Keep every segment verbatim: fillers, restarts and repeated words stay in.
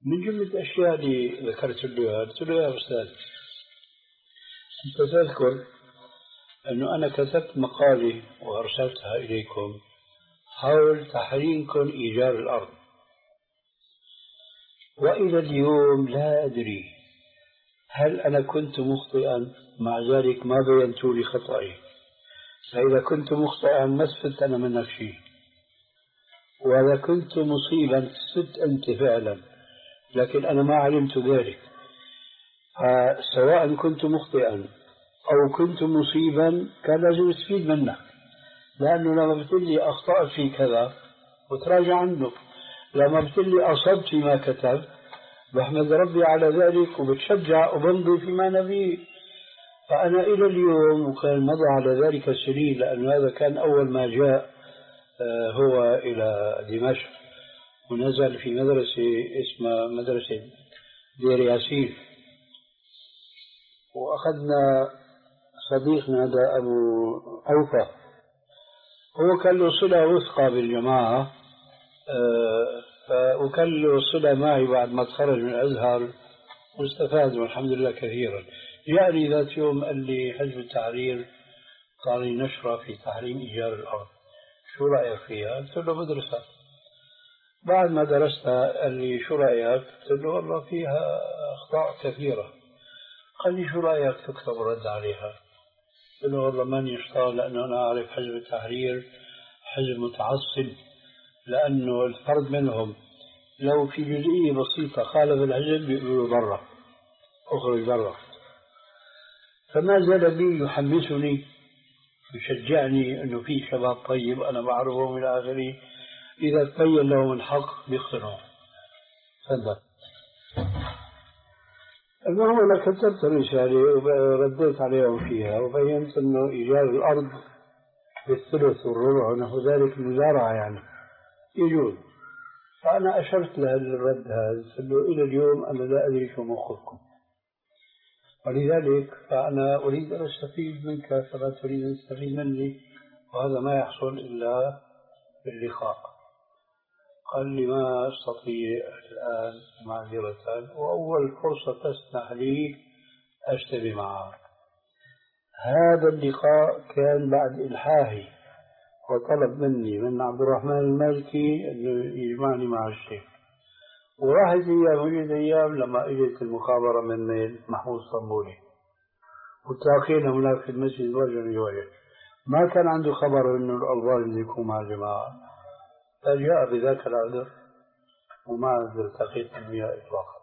من جملة الأشياء اللي ذكرت له قلت له يا أستاذ أنت تذكر أنه أنا كتبت مقالة وأرسلتها إليكم حول تحريمكم إيجار الأرض، وإلى اليوم لا أدري هل أنا كنت مخطئا، مع ذلك ما بينت لي خطأي، فإذا كنت مخطئا ما استفدت أنا منك شيء، وإذا كنت مصيبا استفدت أنت فعلا، لكن أنا ما علمت ذلك. فسواء كنت مخطئا أو كنت مصيبا كان لازم استفيد منك، لأنه لما بتقول لي أخطأت في كذا وتراجع عنه، لما بتقول لي أصبت فيما كتبت بحمد ربي على ذلك وبتشجع وبمضي فيما نبيه. فأنا إلى اليوم، وكان مضى على ذلك سنين، لأن هذا كان أول ما جاء هو إلى دمشق ونزل في مدرسة اسمها مدرسة دير ياسين، وأخذنا صديقنا هذا أبو أوفى، هو كان له صلة وثقة بالجماعة، وكان له صلة معي بعد ما تخرج من الأزهر واستفاد والحمد لله كثيرا. جاءني ذات يوم قال لي حزب التحرير قال لي نشرة في تحريم إيجار الأرض، شو رأيك فيها؟ قلت له بدرسها. بعد ما درستها قال لي شو رأيك؟ قلت له والله فيها أخطاء كثيرة. قال لي شو رأيك تكتب رد عليها؟ قلت له والله ماني شطار، لأنه أنا أعرف حزب التحرير حزب متعصب، لأنه الفرد منهم لو في جزئية بسيطة خالف الحزب بيقولوا برا، أخرج برا. فما زال بي يحمسني يشجعني أنه في شباب طيب أنا بعرفهم إلى آخره، إذا تبين لهم الحق بيقتنعوا. تفضل. المهم أنا كتبت رسالة ورديت عليهم فيها وبينت أنه إيجار الأرض بالثلث والربع ونحو ذلك المزارعة يعني يجوز. فأنا أشرت له الرد هذا، قلت له إلى اليوم أنا لا أدري شو موقفكم، ولذلك فأنا أريد أن أستفيد منك فلا تريد أن تستفيد مني، وهذا ما يحصل إلا باللقاء. قال لي ما أستطيع الآن معذرة، وأول فرصة تسمح لي أشتري معك. هذا اللقاء كان بعد إلحاحي وطلب مني من عبد الرحمن المالكي أنه يجمعني مع الشيخ، وراحت أيام وجد أيام لما إجت المخابرة من محمود صنبولي وتلاقينا هناك في المسجد وجها لوجه، ما كان عنده خبر أنه الألباني يكون مع الجماعة، فجاء بذاك العذر وما التقيت به إطلاقا.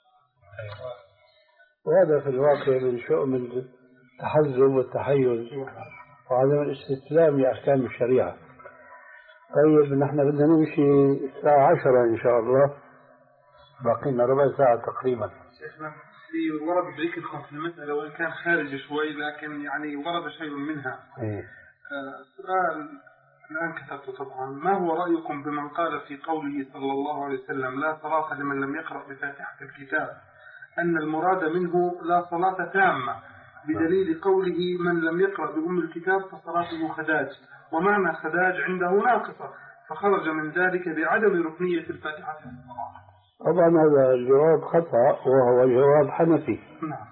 وهذا في الواقع من شؤم التحزب والتحيز وعدم الاستسلام لأحكام الشريعة. طيب نحن بدنا نمشي الساعة عشرة إن شاء الله، باقي لنا ربع ساعة تقريبا. شيخنا في ورد ذكر في المسألة وإن كان خارج شوي لكن يعني ورد شيء منها. إيه؟ آه سؤال الآن كتبته طبعا، ما هو رأيكم بمن قال في قوله صلى الله عليه وسلم لا صلاة لمن لم يقرأ بفاتحة الكتاب أن المراد منه لا صلاة تامة، بدليل قوله من لم يقرأ بأم الكتاب فصلاته خداج، ومعنى خداج عنده ناقصة، فخرج من ذلك بعدم ركنية الفاتحة في الصلاة. طبعا هذا الجواب خطأ وهو جواب حنفي. نعم.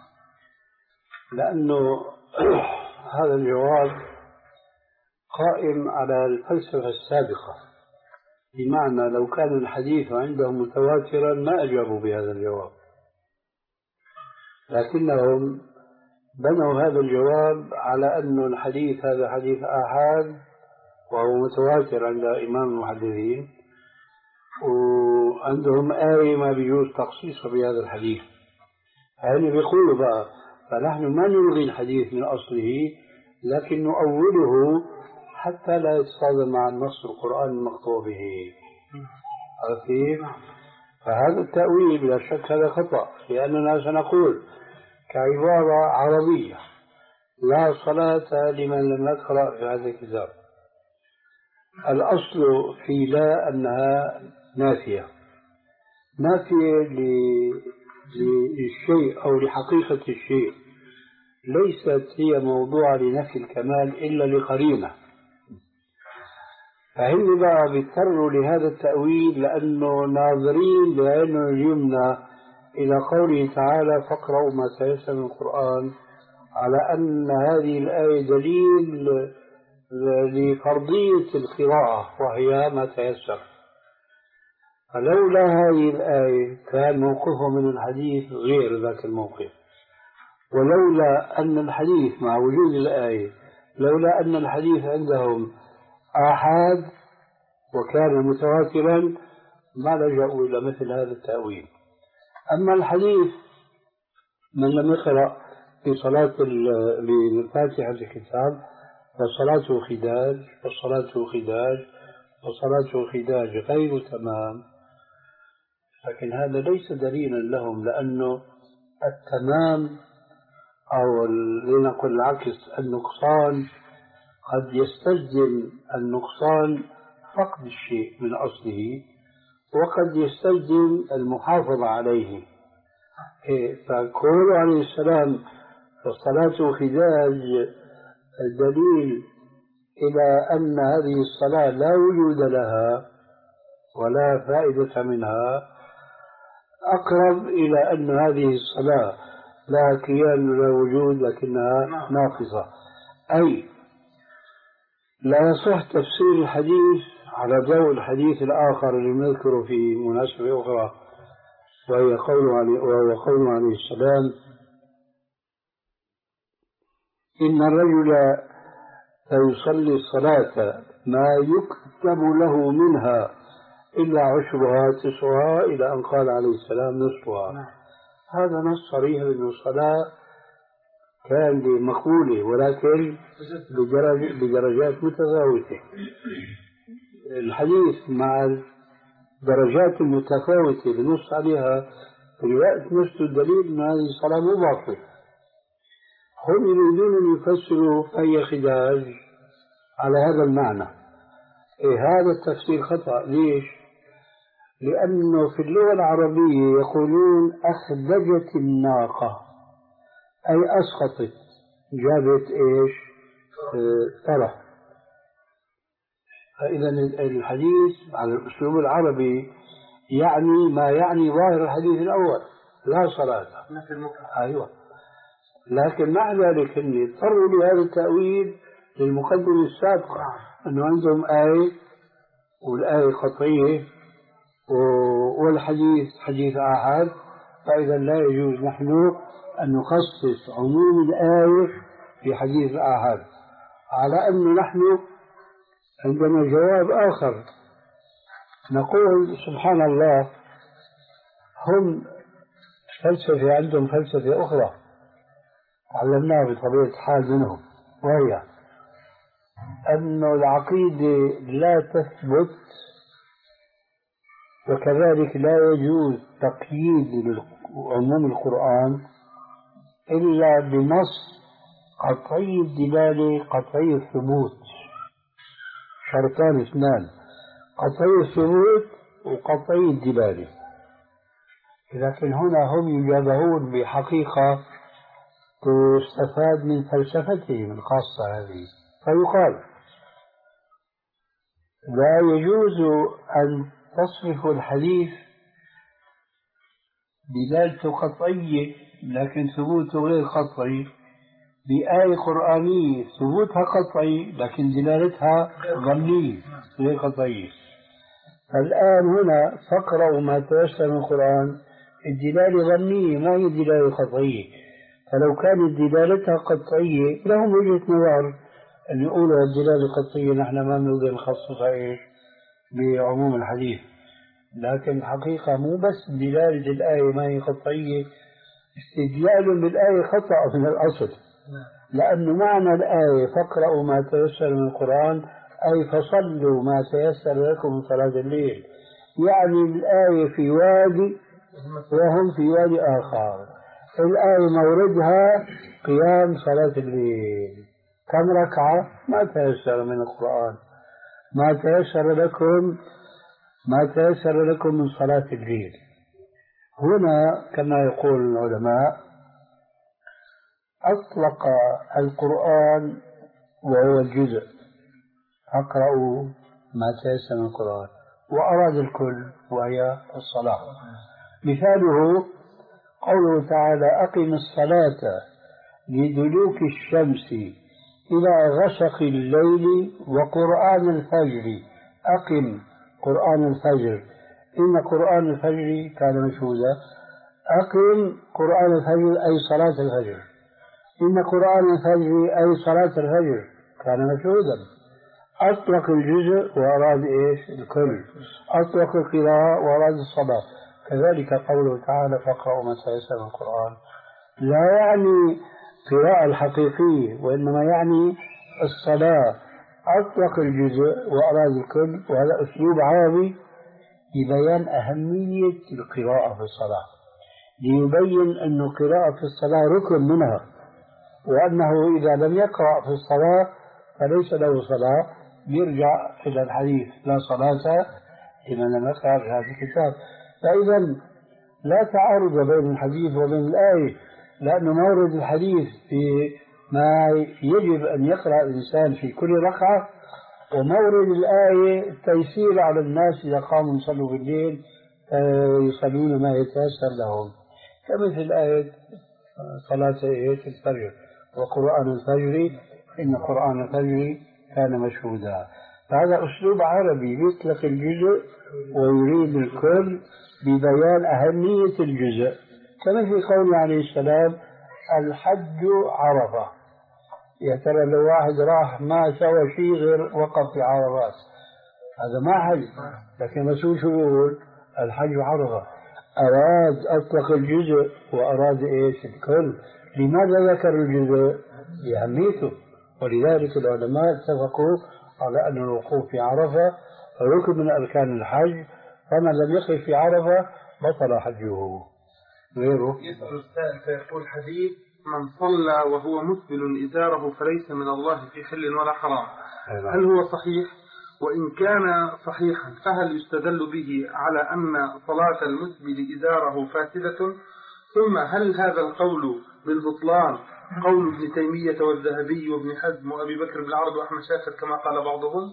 لأنه هذا الجواب قائم على الفلسفة السابقة، بمعنى لو كان الحديث عندهم متواترا ما أجابوا بهذا الجواب، لكنهم بنوا هذا الجواب على أن الحديث هذا حديث آحاد وهو متواتر عند إمام المحدثين، وعندهم آية ما بيجوز تخصيصها بهذا الحديث. يعني بيقولوا بقى فنحن ما نلغي الحديث من أصله لكن نؤوله حتى لا يتصادم مع النص القرآن المقطوع به. عرفتي؟ فهذا التأويل بلا شك هذا خطأ، لأننا سنقول كعبارة عربية لا صلاة لمن لم يقرأ في هذا الكتاب. الأصل في لا أنها نافية نافية للشيء أو لحقيقة الشيء، ليست هي موضوع لنفي الكمال إلا لقرينة. فهم بقى بيضطروا لهذا التأويل لأنه ناظرين بعينه اليمنى إلى قوله تعالى فاقرأوا ما تيسر من القرآن، على أن هذه الآية دليل لفرضية القراءة وهي ما تيسر. فلولا هذه الآية كان موقفهم من الحديث غير ذاك الموقف، ولولا أن الحديث مع وجود الآية لولا أن الحديث عندهم آحاد وكان متواترا ما لجأوا إلى مثل هذا التأويل. أما الحديث من لم يقرأ في صلاة بفاتحة الكتاب فصلاته خداج وصلاته خداج وصلاته خداج غير تمام، لكن هذا ليس دليلا لهم، لأنه التمام أو لنقل العكس النقصان قد يستلزم النقصان فقد الشيء من أصله، وقد يستلزم المحافظة عليه. فقوله عليه السلام فالصلاة خداج دليل إلى أن هذه الصلاة لا وجود لها ولا فائدة منها، أقرب إلى أن هذه الصلاة لا كيان ولا وجود لكنها ناقصة. أي لا يصح تفسير الحديث على ضوء الحديث الآخر اللي نذكره في مناسبة أخرى، وهي قوله عليه, وهو قوله عليه السلام إن الرجل فيصلي الصلاة ما يكتب له منها إلا عشرها تسعها إلى أن قال عليه السلام نصفها. هذا نص صريح أن الصلاة كان مقبولة ولكن بدرج بدرجات متفاوتة. الحديث مع الدرجات المتفاوتة بنص عليها في الوقت نفسه الدليل أن هذه الصلاة مو باطلة. هم يريدون أن يفسروا أي خداج على هذا المعنى. إيه هذا التفسير خطأ. ليش؟ لأنه في اللغة العربية يقولون أخدجت الناقة أي أسقطت، جابت إيش؟ طرح. فإذا الحديث على الأسلوب العربي يعني ما يعني ظاهر الحديث الأول لا صلاة. أيوة. لكن مع ذلك هم اضطروا لهذا التأويل للمقدمة السابقة أنه عندهم آية والآية قطعية والحديث حديث آحاد، فإذا لا يجوز نحن أن نخصص عموم الآية في حديث آحاد، على أن نحن عندنا جواب آخر نقول سبحان الله هم فلسفة عندهم فلسفة أخرى علمناها بطبيعة الحال منهم، وهي أن العقيدة لا تثبت وكذلك لا يجوز تقييد عموم القرآن إلا بنص قطعي الدلالة قطعي الثبوت. شرطان اثنان، قطعي الثبوت وقطعي الدلالة. لكن هنا هم يجابهون بحقيقة تستفاد من فلسفتهم الخاصة هذه، فيقال لا يجوز أن تصرف الحديث دلالته قطعية لكن ثبوته غير قطعي بآية قرآنية ثبوتها قطعي لكن دلالتها ظنية غير قطعية. فالآن هنا فاقرأوا ما تيسر من القرآن الدلالة ظنية ما هي دلالة قطعية، فلو كانت دلالتها قطعية لهم وجهة نظر أن يقولوا الدلالة قطعية نحن ما نقدر نخصصها إيش بعموم الحديث. لكن الحقيقة مو بس دلالة الآية ما هي قطعية، استدلال بالآية خطأ من الأصل، لأن معنى الآية فاقرأوا ما تيسر من القرآن أي فصلوا ما تيسر لكم من صلاة الليل، يعني الآية في وادي وهم في وادي آخر. الآية موردها قيام صلاة الليل، كم ركعة ما تيسر من القرآن، ما تيسر لكم ما تيسر لكم من صلاة الليل. هنا كما يقول العلماء أطلق القرآن وهو الجزء، أقرأوا ما تيسر من القرآن، وأراد الكل وهي الصلاة. مثاله قوله تعالى أقم الصلاة لدلوك الشمس إلى غسق الليل وقرآن الفجر. أقم قرآن الفجر، إن قرآن الفجر كان مشهودا. أقم قرآن الفجر أي صلاة الفجر، إن قرآن الفجر أي صلاة الفجر كان مشهودا. أطلق الجزء وأراد إيش؟ الكل. أطلق القراءة وأراد الصلاة. كذلك قوله تعالى فاقرأوا ما تيسر من القرآن لا يعني القراءة الحقيقية، وإنما يعني الصلاة. أطلق الجزء وأراد الكل، وهذا أسلوب عربي لبيان أهمية القراءة في الصلاة، ليبين أن القراءة في الصلاة ركن منها، وأنه إذا لم يقرأ في الصلاة فليس له صلاة. يرجع إلى الحديث لا صلاة لمن لم يقرأ في هذا الكتاب. فإذا لا تعارض بين الحديث وبين الآية، لأن مورد الحديث في ما يجب أن يقرأ الإنسان في كل ركعة، ومورد الآية التيسير على الناس إذا قاموا يصلوا بالليل يصلون ما يتيسر لهم، كمثل آية صلاة الفجر وقرآن الفجر إن قرآن الفجر كان مشهودا. فهذا أسلوب عربي يطلق الجزء ويريد الكل ببيان أهمية الجزء، كمثل قوله عليه السلام الحج عرفة. يا ترى لو واحد راح ما سوى شيء غير وقف في عرفات هذا ما حج، لكن الرسول شو يقول؟ الحج عرفة. أراد أطلق الجزء وأراد إيش؟ الكل. لماذا ذكر الجزء؟ لأهميته. ولذلك العلماء اتفقوا على أن الوقوف في عرفة ركن من أركان الحج، فمن لم يقف في عرفة بطل حجه. غيره يسأل السائل فيقول حديث من صلى وهو مسبل إزاره فليس من الله في حل ولا حرام، هل هو صحيح؟ وإن كان صحيحا فهل يستدل به على أن صلاة المسبل إزاره فاسدة؟ ثم هل هذا القول بالبطلان قول ابن تيمية والذهبي وابن حزم وأبي بكر بن العرب وأحمد شاكر كما قال بعضهم؟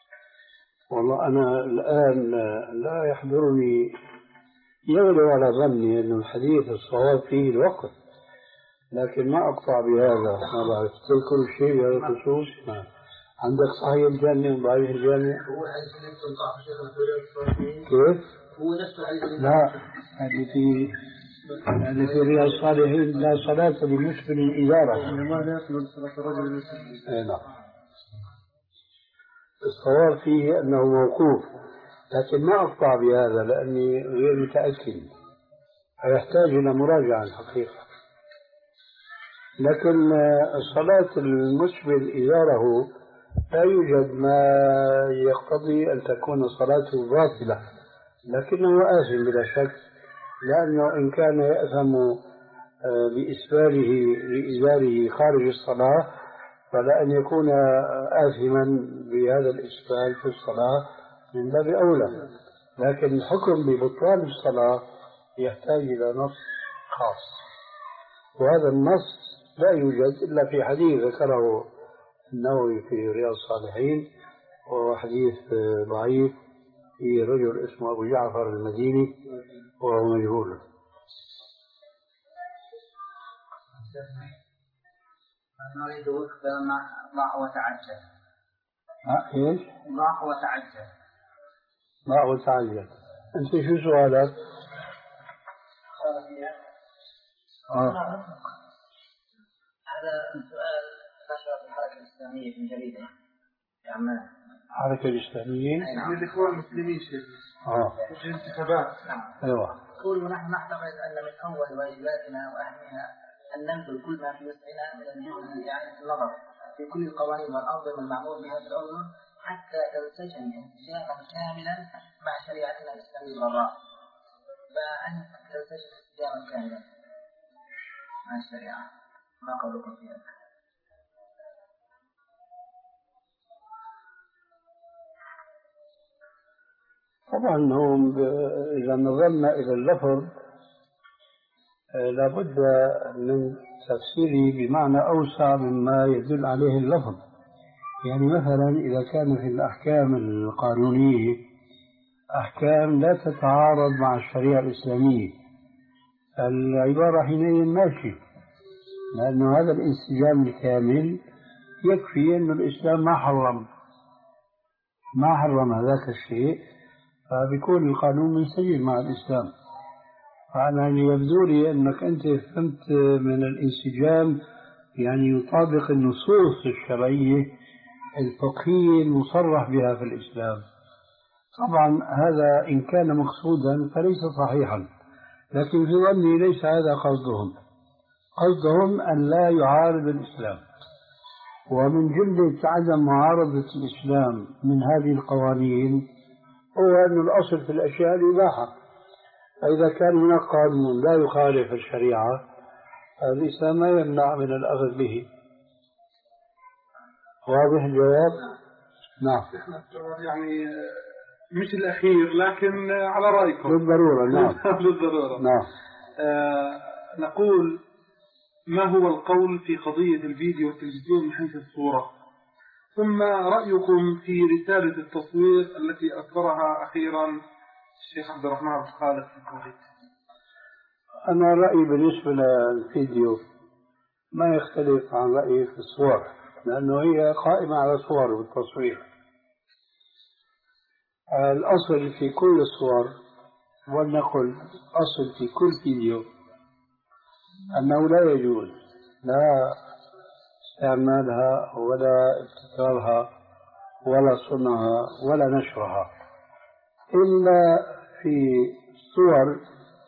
والله أنا الآن لا يحضرني، يغلب على ظني أن الحديث الصواب فيه الوقت، لكن ما أقطع بهذا. ما بعرف كل شيء بهذا الخصوص. عندك صحيح الجامع وضعيف الجامع؟ هو الحديث اللي بتنطع شيخنا كيف؟ هو نفس الحديث. لا، هذه في هذه في رياض الصالحين لا صلاة لمسبل إزارة. ما لا يقبل صلاة الرجل المسبل. أي نعم. الصواب فيه أنه موقوف، لكن ما أقطع بهذا لأني غير متأكد، فيحتاج إلى مراجعة الحقيقة. لكن صلاة المسبل إزاره لا يوجد ما يقتضي أن تكون صلاته باطلة، لكنه آثم بلا شك، لأنه إن كان يأثم بإسباله لإزاره خارج الصلاة فلا أن يكون آثما بهذا الإسبال في الصلاة من باب أولى. لكن الحكم ببطلان الصلاة يحتاج إلى نص خاص، وهذا النص لا يوجد إلا في حديث ذكره النووي في رياض الصالحين، وهو حديث ضعيف في رجل اسمه أبو جعفر المديني وهو مجهول. نريد وقت ضع وتعجل. ها ايش؟ ضع وتعجل. ضع وتعجل. أنت شو سؤالك؟ آه. هذا سؤال نشر في الحركة الإسلامية في جريدة في عمان. الحركة الإسلامية؟ نعم. الإخوان المسلمين شيخ. آه. في الانتخابات. نعم. أيوة. يقول ونحن نعتقد أن من أول واجباتنا وأهمها أن نبذل كل ما في وسعنا من الجهد لإعادة النظر في كل القوانين والأنظمة المعمول بها في الأردن حتى تلتزم انسجاما كاملا مع شريعتنا الإسلامية الغراء. فأن تلتزم انسجاما كاملا مع الشريعة، ما قولكم في هذا؟ طبعا هم إذا نظرنا إلى اللفظ لابد من تفسيره بمعنى أوسع مما يدل عليه اللفظ. يعني مثلا إذا كان في الأحكام القانونية أحكام لا تتعارض مع الشريعة الإسلامية، العبارة حينئذ ماشي، لأنه هذا الانسجام الكامل يكفي أن الإسلام ما حرم ما حرم هذاك الشيء، فبيكون القانون منسجم مع الإسلام. فأنا يبدو لي أنك أنت فهمت من الانسجام يعني يطابق النصوص الشرعية الفقهية المصرح بها في الإسلام. طبعا هذا إن كان مقصودا فليس صحيحا، لكن في ظني ليس هذا قصدهم. قصدهم أن لا يعارض الإسلام، ومن جملة عدم معارضة الإسلام من هذه القوانين هو أن الأصل في الأشياء الإباحة، فإذا كان هناك قانون لا يخالف الشريعة الإسلام ما يمنع من الأخذ به. واضح الجواب؟ نعم. يعني مش الأخير لكن على رأيكم. بالضرورة. نعم. بالضرورة. نعم. آه نقول ما هو القول في قضية الفيديو والتلفزيون من حيث الصورة، ثم رأيكم في رسالة التصوير التي أصدرها أخيرا الشيخ عبد الرحمن عبد الخالق في الكويت. أنا رأيي بالنسبة للفيديو ما يختلف عن رأيي في الصور، لأنه هي قائمة على صور والتصوير. الأصل في كل الصور، ولنقل أصل في كل فيديو، أنه لا يجوز لا استعمالها ولا ابتكارها ولا صنعها ولا نشرها، إلا في صور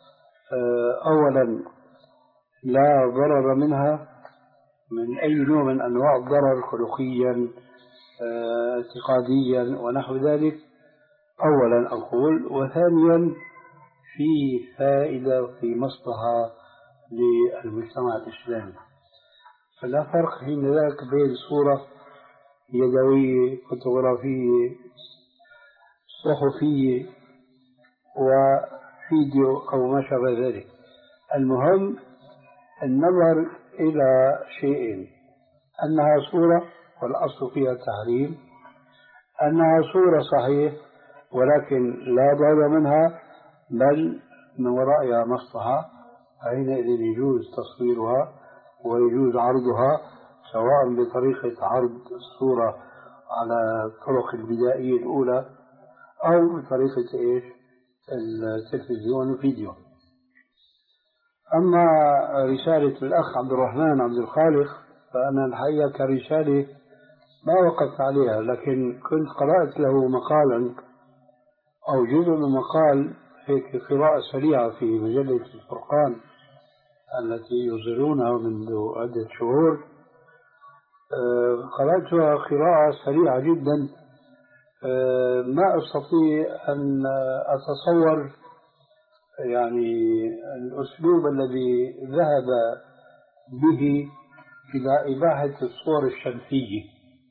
أولا لا ضرر منها من أي نوع من أنواع الضرر خلقيا اعتقاديا ونحو ذلك أولا أقول، وثانيا في فائدة في مصلحة للمجتمع الإسلامي. فلا فرق حين ذاك بين صورة يدوية فوتوغرافية صحفية وفيديو أو ما شابه ذلك. المهم النظر إلى شيئين: أنها صورة والأصل فيها التحريم، أنها صورة صحيح ولكن لا ضرر منها بل من ورائها مصلحة، حينئذ يجوز تصويرها ويجوز عرضها، سواء بطريقة عرض الصورة على الطرق البدائية الأولى أو بطريقة إيش التلفزيون والفيديو. أما رسالة الأخ عبد الرحمن عبد الخالق فأنا الحقيقة كرسالة ما وقفت عليها، لكن كنت قرأت له مقالا أو جزء من مقال هيك قراءة سريعة في مجلة الفرقان التي يصدرونها منذ عدة شهور. قرأتها قراءة سريعة جدا، ما أستطيع أن أتصور يعني الأسلوب الذي ذهب به إلى إباحة الصور الشمسية.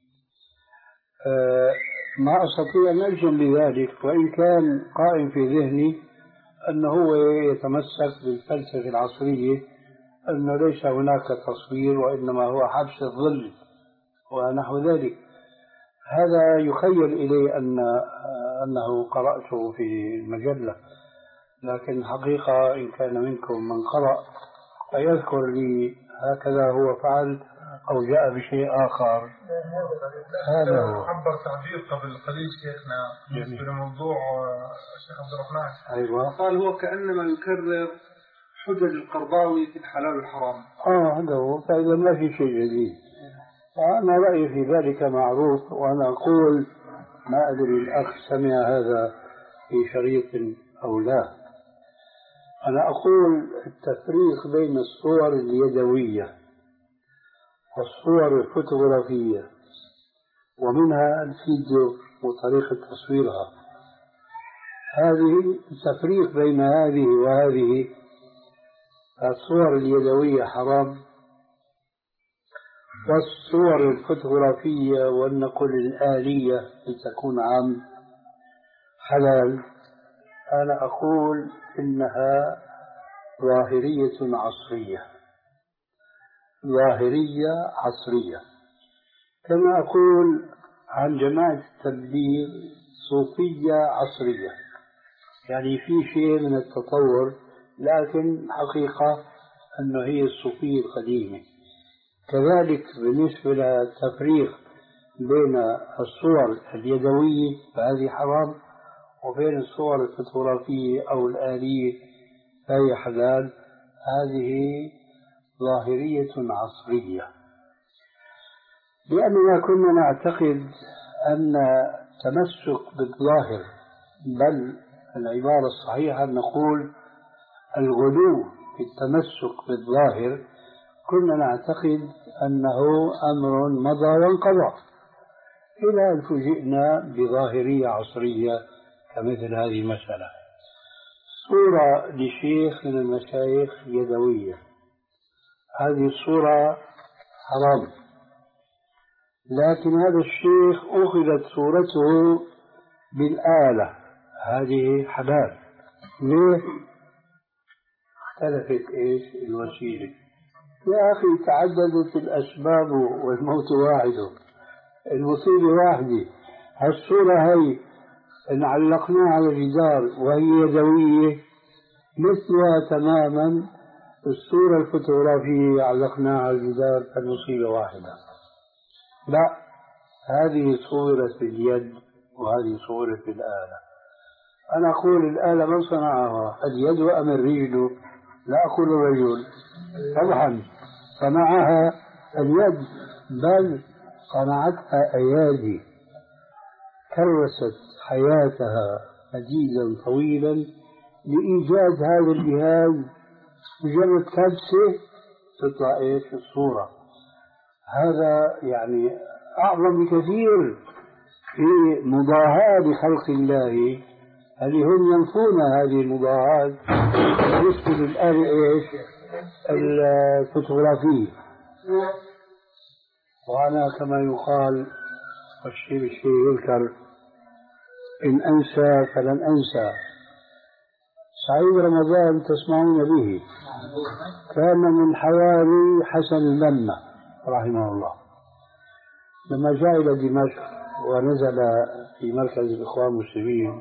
ما أستطيع أن أجزم بذلك، وإن كان قائم في ذهني أنه هو يتمسك بالفلسفة العصرية أنه ليس هناك تصوير وإنما هو حبس الظل ونحو ذلك. هذا يخيل إلي أن أنه قرأته في المجلة، لكن الحقيقة إن كان منكم من قرأ فيذكر لي هكذا هو فعل أو جاء بشيء آخر. هذا هو عبر تعبير قبل قليل شيخنا بالنسبة لموضوع الشيخ عبد الرحمن. أيوة. قال هو كأنما يكرر حجج القرضاوي في الحلال والحرام. آه هذا هو، فإذا ما في شيء جديد. أنا رأيي في ذلك معروف، وأنا أقول ما أدري الأخ سمع هذا في شريط أو لا. أنا أقول التفريق بين الصور اليدوية والصور الفوتوغرافية ومنها الفيديو وطريقة تصويرها، هذه التفريق بين هذه وهذه. الصور اليدوية حرام، والصور الفوتوغرافية والنقل الآلية لتكون عام حلال. أنا أقول إنها ظاهرية عصرية، ظاهرية عصرية. كما أقول عن جماعة التبليغ صوفية عصرية، يعني في شيء من التطور، لكن حقيقة أنه هي الصوفية القديمة. كذلك بالنسبة للتفريق بين الصور اليدوية فهذه حرام، وبين الصور الفوتوغرافية أو الآلية فهي حلال. هذه ظاهرية عصرية، لأننا كنا نعتقد أن التمسك بالظاهر، بل العبارة الصحيحة أن نقول الغلو في التمسك بالظاهر، كنا نعتقد أنه أمر مضى وانقضى، إلى أن فوجئنا بظاهرية عصرية كمثل هذه المسألة. صورة لشيخ من المشايخ يدوية، هذه الصورة حرام، لكن هذا الشيخ أخذت صورته بالآلة، هذه حلال. ليه؟ اختلفت إيش الوسيلة. يا أخي تعددت الأسباب والموت واحد، المصيبة واحدة. هالصورة هي إن علقناها على الجدار وهي يدوية مثلها تماما الصورة الفوتوغرافية علقناها على الجدار، فالمصيبة واحدة. لا، هذه صورت باليد وهذه صورت بالآلة. أنا أقول الآلة من صنعها، اليد أم الرجل؟ لا أقول الرجل، طبعا صنعها اليد، بل صنعتها أيادي كرست حياتها مديدا طويلا لإيجاد هذا الجهاز. مجرد كبسة تطلع إيش الصورة. هذا يعني أعظم بكثير في مضاهاة لخلق الله، اللي هم ينفون هذه المضاهاة بالنسبة للآلة إيش الفوتوغرافية. وأنا كما يقال والشيء بالشيء يذكر، إن أنسى فلن أنسى. سعيد رمضان تسمعون به كان من حواري حسن البنا رحمه الله، لما جاء إلى دمشق ونزل في مركز الإخوان المسلمين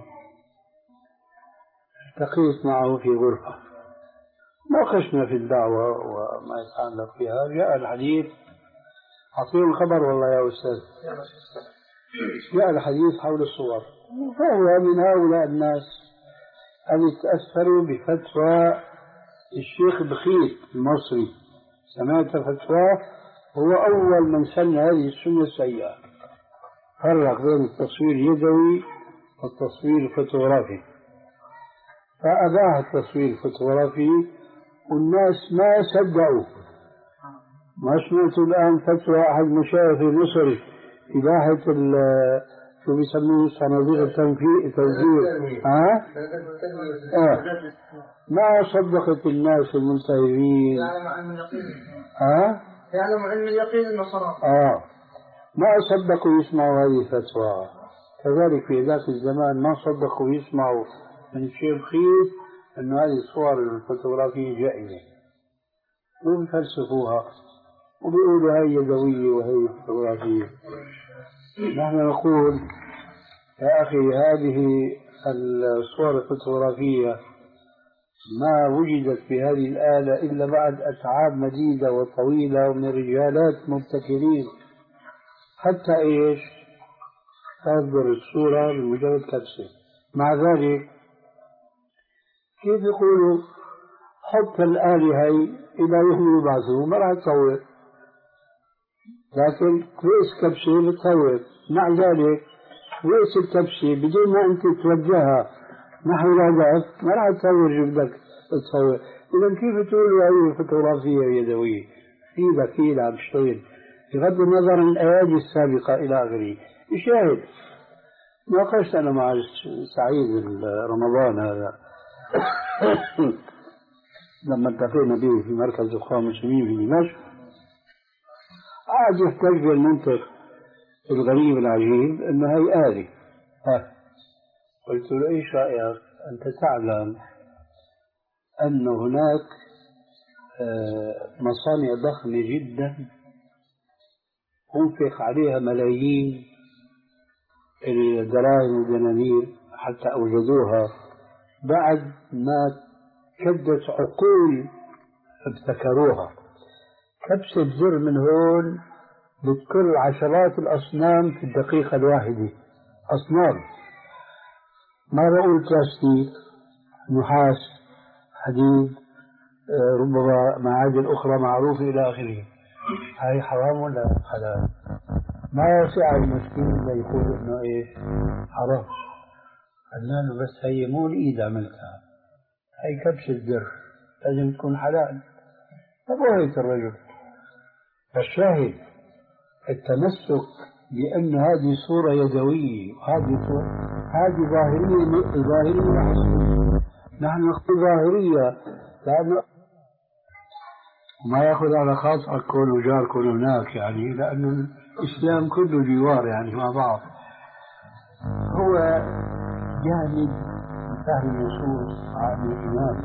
التقيت معه في غرفة، ناقشنا في الدعوة وما يتعلق فيها. جاء الحديث، أعطيهم الخبر والله يا أستاذ، جاء الحديث حول الصور، فهو من هؤلاء الناس الذي تأثروا بفتوى الشيخ بخيت المصري. سمعت فتواه، هو أول من سن هذه السنة السيئة، فرق بين التصوير اليدوي والتصوير الفوتوغرافي، فأباح التصوير الفوتوغرافي والناس ما صدقوا. ما سمعت الآن فتوى أحد مشايخ مصر إباحة شو بيسموه صناديق التوزيع، ها؟ آه. ما صدقت الناس الملتهبين، ها؟ يعلم علم اليقين أنه صنع. آه ما صدقوا يسمعوا هذه الفتوى. كذلك في ذاك الزمان ما صدقوا يسمعوا من الشيخ خير أن هذه الصور الفوتوغرافية جائزة، وبيفلسفوها وبيقولوا هي يدوية وهي فوتوغرافية. نحن نقول يا أخي هذه الصور الفوتوغرافية ما وجدت في هذه الآلة إلا بعد أتعاب مديدة وطويلة ومن رجالات مبتكرين، حتى إيش تصدر الصورة بمجرد كبسة. مع ذلك كيف يقولوا حط الآلة هي إلى يوم يبعثوه ما راح تصور، لكن رئيس كبسة بتصور. مع ذلك رئيس الكبسة بدون ما أنت توجهها نحو الهدف ما راح تصور شو بدك تصور. إذا كيف تقولوا هذه فوتوغرافية يدوية؟ في بكيل عم تشتغل بغض النظر عن الأيادي السابقة إلى آخره. شاهد ناقشت أنا مع سعيد رمضان هذا لما التقينا به في مركز الإخوان المسلمين في دمشق، قاعد يحتج بالمنطق الغريب العجيب أنه هي آلة. قلت له إيش رأيك؟ أنت تعلم أن هناك مصانع ضخمة جدا أنفق عليها ملايين الدراهم والدنانير حتى أوجدوها بعد ما كدت عقول ابتكروها. كبسة زر من هون بتكل عشرات الأصنام في الدقيقة الواحدة، أصنام، ما بقول بلاستيك، نحاس، حديد، ربما معادن أخرى معروفة إلى آخره. هاي حرام ولا حلال؟ ما يسع المسكين اللي يقول إنه إيش حرام. قلنا له بس هي مو الإيد عملتها، هي كبسة زر لازم تكون حلال. فبهت الرجل. فالشاهد التمسك بأن هذه صورة يدوية وهذه صورة هذه ظاهرية ظاهرية نحن نقول ظاهرية لأنه ما يأخذ على خاص كون وجار كون هناك، يعني لأنه الإسلام كله جوار يعني مع بعض. هو جانب فهم النصوص عن الإيمان.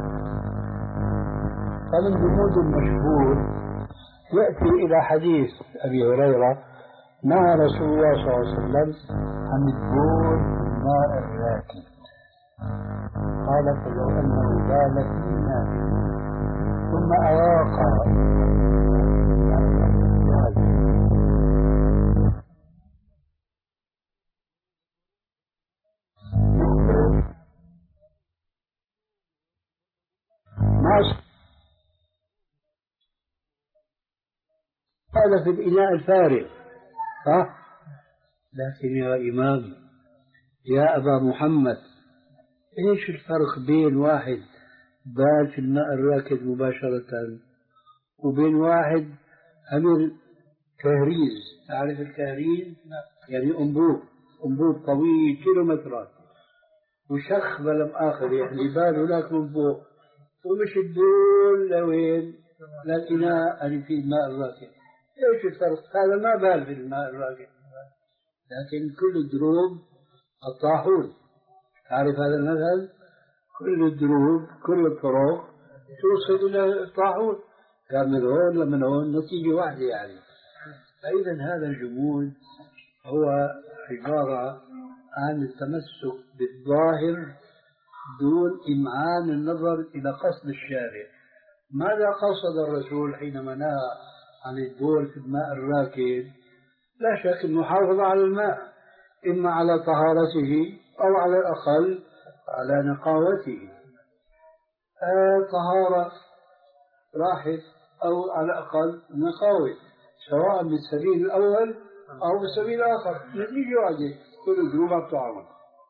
فمن جمود المشهور يأتي إلى حديث أبي هريرة نهى رسول الله صلى الله عليه وسلم عن البول الماء الراكد. قال فلو أنه بال في الماء ثم أراق هذا في الإناء الفارغ، ها؟ لكن يا إمام يا أبا محمد، إيش الفرق بين واحد بال في الماء الراكد مباشرة وبين واحد عمل كهريز؟ تعرف الكهريز؟ يعني أنبوب أنبوب طويل كيلومترات وشخ بلم آخر، يعني بال هناك من فوق ومش الدول لوين للإناء اللي فيه الماء الراكد. ايش الفرق؟ هذا ما بال في الماء الراكد، لكن كل الدروب الطاحون. تعرف هذا المثل؟ كل الدروب كل الطرق توصل الى الطاحون، كان من هون لمن هون نتيجه واحده يعني. فاذا هذا الجمود هو عباره عن التمسك بالظاهر دون امعان النظر الى قصد الشارع. ماذا قصد الرسول حينما نهى عن البول في الماء الراكد؟ لا شك المحافظة على الماء، إما على طهارته أو على الأقل على نقاوته. آه طهارة راحت أو على الأقل نقاوة، سواء بالسبيل الأول أو بالسبيل الآخر، نتيجة واحدة، كل الذنوب بتعمل.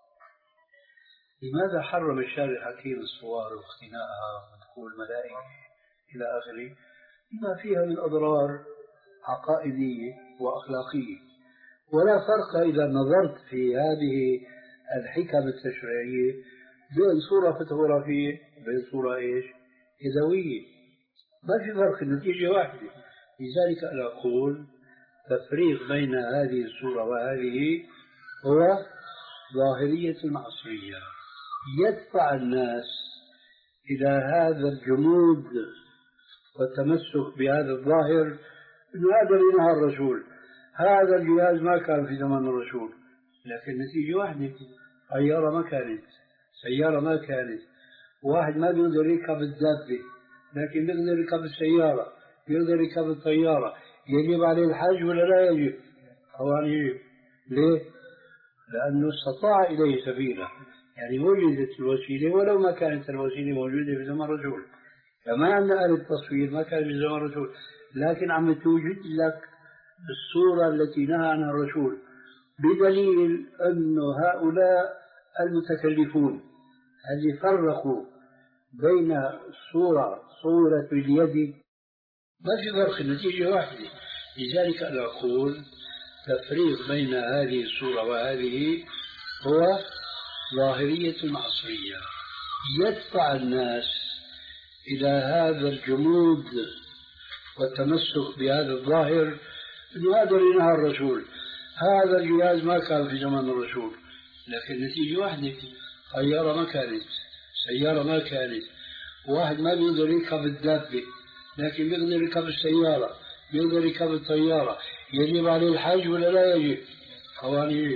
لماذا حرم الشارع الحكيم الصور واختناءها ودخول الملائكة إلى آخره؟ لما فيها من أضرار عقائدية وأخلاقية. ولا فرق إذا نظرت في هذه الحكم التشريعية بين صورة فوتوغرافية وبين صورة إيش يدوية، ما في فرق، النتيجة واحدة. لذلك أنا أقول تفريق بين هذه الصورة وهذه هو ظاهرية المعصية، يدفع الناس إلى هذا الجمود والتمسك بهذا الظاهر. إنه هذا اللي نهى الرسول، هذا الجهاز ما كان في زمن الرسول، لكن نتيجة واحدة، طيارة ما كانت، سيارة ما كانت، واحد ما بيقدر يركب الدابة لكن بيقدر يركب السيارة، بيقدر يركب الطيارة. يجب عليه الحج ولا لا يجب؟ طبعا يجب. ليه؟ لأنه استطاع إليه سبيلا، يعني وجدت الوسيلة ولو ما كانت الوسيلة موجودة في زمن الرسول. كما أن آلة التصوير ما كان في زمن الرسول، لكن عم توجد لك الصورة التي نهى عنها الرسول، بدليل أن هؤلاء المتكلفون اللي فرقوا بين الصورة صورة اليد ما في فرق، النتيجة واحدة. لذلك أنا أقول تفريق بين هذه الصورة وهذه هو ظاهرية المعصية، يدفع الناس إلى هذا الجمود والتمسك بهذا الظاهر. إنه هذا اللي نهى الرسول، هذا الجهاز ما كان في زمن الرسول، لكن نتيجة واحدة، طيارة ما كانت، سيارة ما كانت، واحد ما بيقدر يركب الدابة لكن بيقدر يركب السيارة، بيقدر يركب الطيارة. يجب عليه الحج ولا لا يجب؟ طبعا يجب.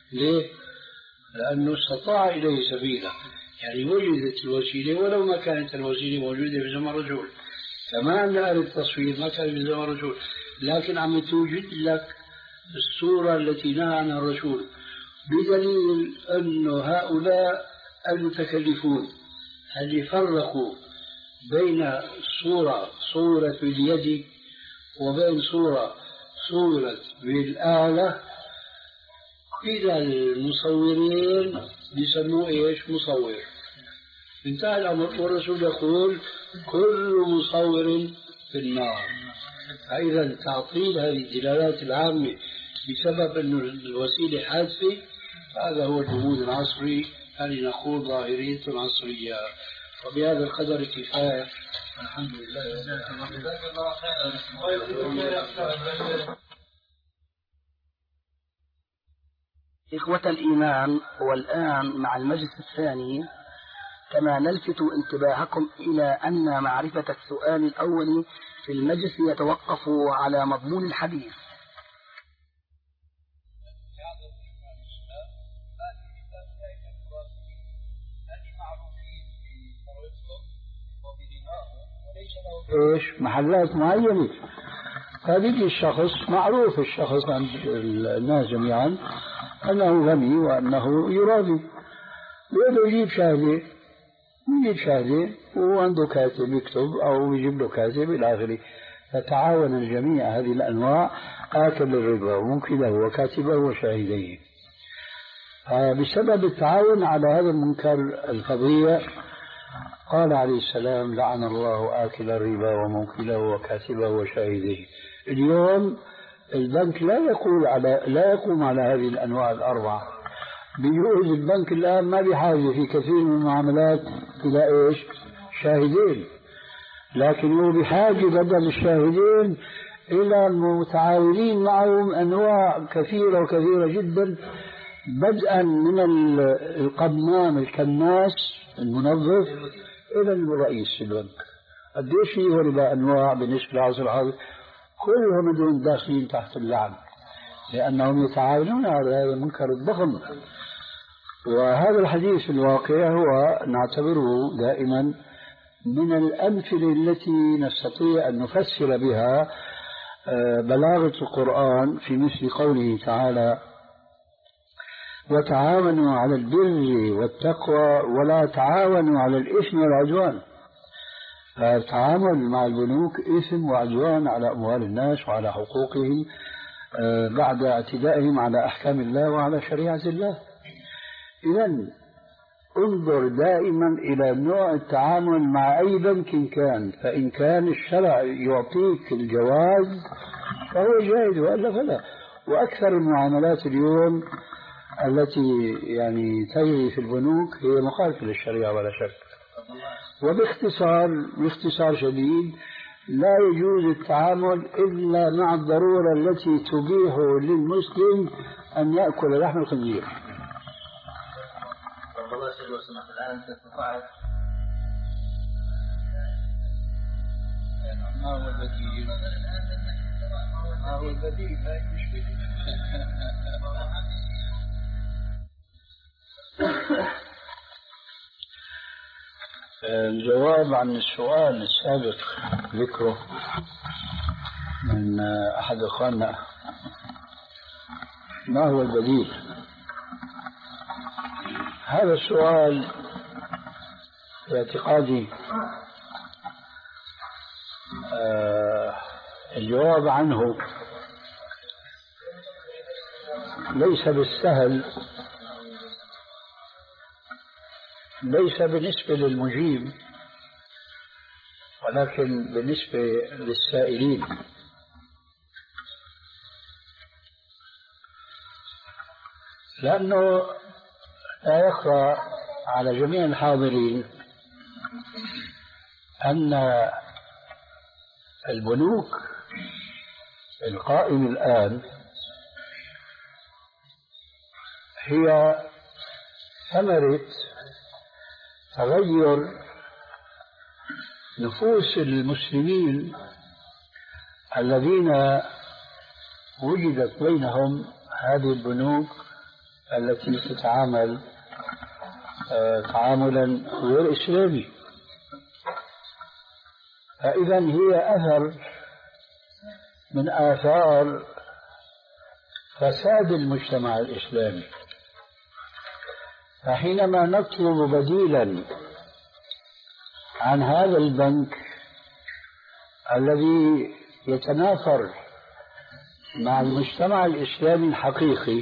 ليه؟ لأنه استطاع إليه سبيلا، يعني وجدت الوسيلة ولو ما كانت الوسيلة موجودة في زمن الرسول. كما أن آلة التصوير ما كانت في زمن الرسول، لكن عم توجد لك الصورة التي نهى عنها الرسول، بدليل أن هؤلاء المتكلفون اللي فرقوا بين صورة صورة باليد وبين صورة صورة بالآلة، كلا المصورين بيسموه إيش؟ مصور. انتهى الأمر، والرسول يقول كل مصور في النار. فإذا تعطيل هذه الدلالات العامة بسبب أن الوسيلة حادثة، هذا هو الجمود العصري الذي نقول ظاهرية عصرية. وبهذا القدر كفاية، الحمد لله. إخوة الإيمان، والآن مع المجلس الثاني، كما نلفت انتباهكم إلى أن معرفة السؤال الأول في المجلس يتوقف على مضمون الحديث. إيش محلات معينة، هذه الشخص معروف، الشخص عند الناس جميعا أنه غني وأنه يرابي، بده يجيب شهادة، يجيب شهادة وعنده كاتب يكتب أو يجيب له كاتب إلى آخره. فتعاون الجميع هذه الأنواع، آكل الربا ومنكله وكاتبه وشاهديه. بسبب التعاون على هذا المنكر الفظيع قال عليه السلام لعن الله آكل الربا ومنكله وكاتبه وشاهديه. اليوم البنك لا يقول على لا يقوم على هذه الأنواع الأربعة. بيجوز البنك الآن ما بحاجة في كثير من المعاملات إلى إيش؟ شاهدين، لكن هو بحاجة بدل الشاهدين إلى المتعاونين معهم أنواع كثيرة وكثيرة جدا، بدءا من القمام الكناس المنظف إلى الرئيس البنك. قديش هي ربا أنواع بالنسبة للعصر الحاضر، كلهم دون داخلين تحت اللعن، لأنهم يتعاونون على هذا المنكر الضخم. وهذا الحديث في الواقع هو نعتبره دائما من الأمثلة التي نستطيع أن نفسر بها بلاغة القرآن في مثل قوله تعالى وتعاونوا على البر والتقوى ولا تعاونوا على الإثم والعدوان. فالتعامل مع البنوك إثم وعدوان على أموال الناس وعلى حقوقهم بعد اعتدائهم على أحكام الله وعلى شريعة الله. إذن انظر دائما إلى نوع التعامل مع أي بنك كان، فإن كان الشرع يعطيك الجواز فهو جائز وإلا فلا. وأكثر المعاملات اليوم التي يعني تجري في البنوك هي مخالفة للشريعة ولا شك. وباختصار باختصار شديد لا يجوز التعامل إلا مع الضرورة التي تبيح للمسلم أن يأكل لحم الخنزير. والله سيد لو سمحت الآن أنت استطعت ما هو البديل؟ ما هو البديل؟ لا مشكلة. الجواب عن السؤال السابق ذكره من أحد أخواننا، ما هو البديل؟ هذا السؤال في اعتقادي آه الجواب عنه ليس بالسهل، ليس بالنسبة للمجيب ولكن بالنسبة للسائلين. لأنه لا يخفى على جميع الحاضرين أن البنوك القائمة الآن هي ثمرة تغير نفوس المسلمين الذين وجدت بينهم هذه البنوك التي تتعامل تعاملا غير إسلامي. فإذا هي أثر من آثار فساد المجتمع الإسلامي. فحينما نطلب بديلا عن هذا البنك الذي يتنافر مع المجتمع الإسلامي الحقيقي،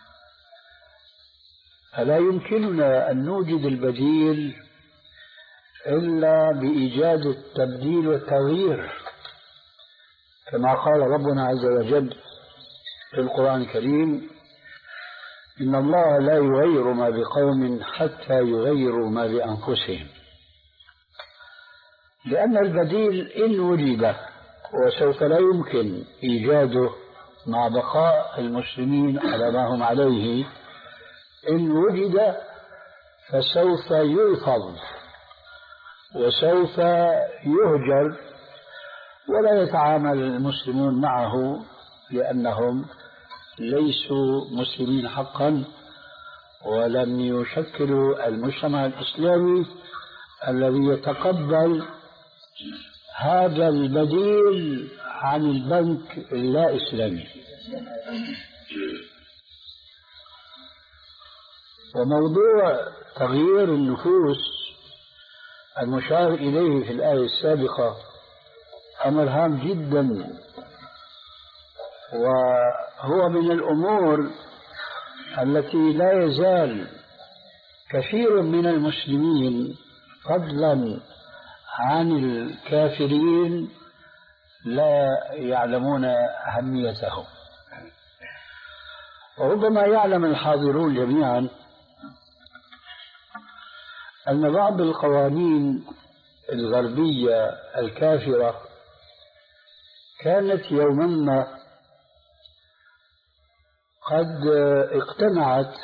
فلا يمكننا أن نوجد البديل إلا بإيجاد التبديل والتغيير، كما قال ربنا عز وجل في القرآن الكريم: إن الله لا يغير ما بقوم حتى يغيروا ما بأنفسهم. لأن البديل إن وجد، وسوف لا يمكن إيجاده مع بقاء المسلمين على ما هم عليه، إن وجد فسوف يرفض وسوف يهجر، ولا يتعامل المسلمون معه لأنهم ليسوا مسلمين حقا، ولم يشكلوا المجتمع الإسلامي الذي يتقبل هذا البديل عن البنك اللا إسلامي. وموضوع تغيير النفوس المشار إليه في الآية السابقة أمر هام جدا، وهو من الأمور التي لا يزال كثير من المسلمين فضلا عن الكافرين لا يعلمون أهميته. وربما يعلم الحاضرون جميعا أن بعض القوانين الغربية الكافرة كانت يوما ما قد اقتنعت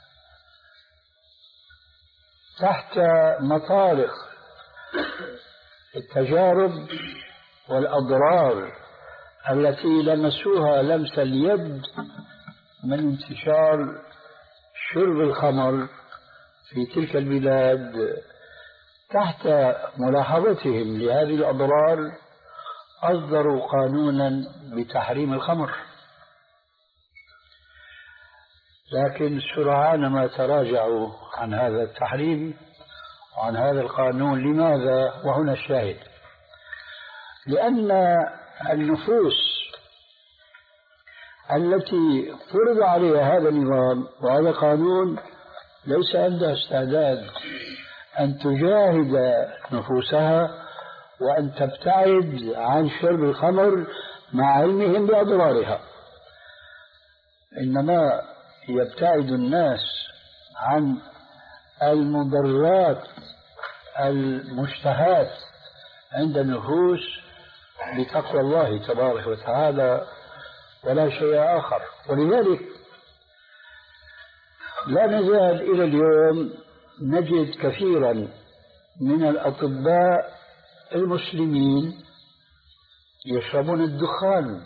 تحت مطارق التجارب والأضرار التي لمسوها لمس اليد من انتشار شرب الخمر في تلك البلاد، تحت ملاحظتهم لهذه الأضرار أصدروا قانونا بتحريم الخمر. لكن سرعان ما تراجعوا عن هذا التحريم وعن هذا القانون. لماذا؟ وهنا الشاهد: لأن النفوس التي فرض عليها هذا النظام وهذا القانون ليس عندها استعداد أن تجاهد نفوسها وأن تبتعد عن شرب الخمر مع علمهم بأضرارها، إنما يبتعد الناس عن المضرات المشتهات عند النفوس بتقوى الله تبارك وتعالى ولا شيء آخر. ولذلك لا نزال إلى اليوم نجد كثيرا من الأطباء المسلمين يشربون الدخان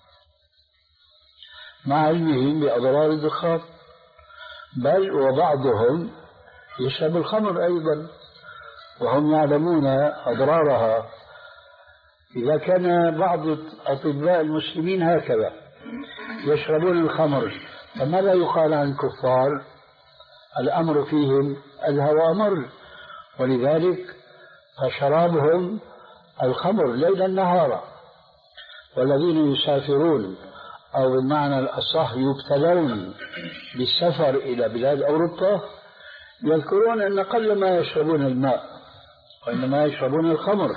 مع علمهم بأضرار الدخان، بل وبعضهم يشرب الخمر أيضا وهم يعلمون أضرارها. إذا كان بعض أطباء المسلمين هكذا يشربون الخمر، فماذا يقال عن الكفار؟ الأمر فيهم الهوى مر، ولذلك فشرابهم الخمر ليلا نهارا. والذين يسافرون أو بالمعنى الأصح يبتلون بالسفر إلى بلاد أوروبا يذكرون أن قل ما يشربون الماء وإنما يشربون الخمر.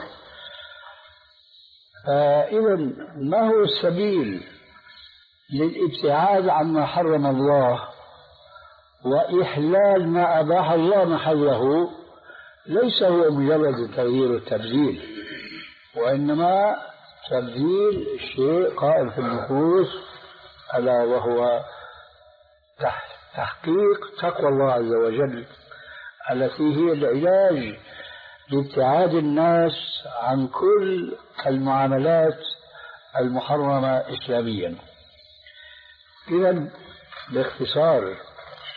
فإذا ما هو السبيل للابتعاد عما حرم الله وإحلال ما أباح الله محله؟ ليس هو مجرد تغيير التبديل، وإنما تبديل شيء قائم في النفوس، ألا وهو تحقيق تقوى الله عز وجل التي هي العلاج لابتعاد الناس عن كل المعاملات المحرمة إسلاميا. إذن باختصار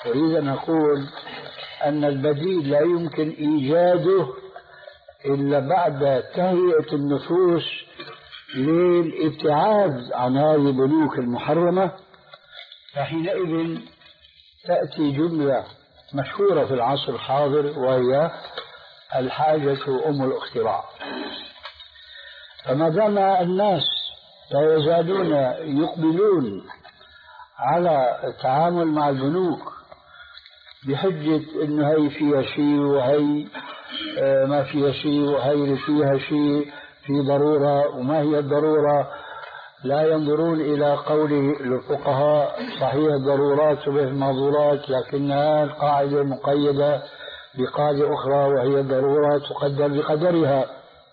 أريد أن أقول أن البديل لا يمكن إيجاده إلا بعد تهيئة النفوس للابتعاد عن هذه البنوك المحرمة، فحينئذ تأتي جملة مشهورة في العصر الحاضر وهي الحاجة أم الاختراع. فما دام الناس لا يزالون يقبلون على التعامل مع البنوك بحجة إنه هي فيها شيء وهي ما فيها شيء وهي فيها شيء في ضرورة وما هي الضرورة، لا ينظرون إلى قول الفقهاء صحيح الضرورات تبيح المحظورات، لكنها القاعدة مقيدة بقاعدة أخرى وهي الضرورة تقدر بقدرها.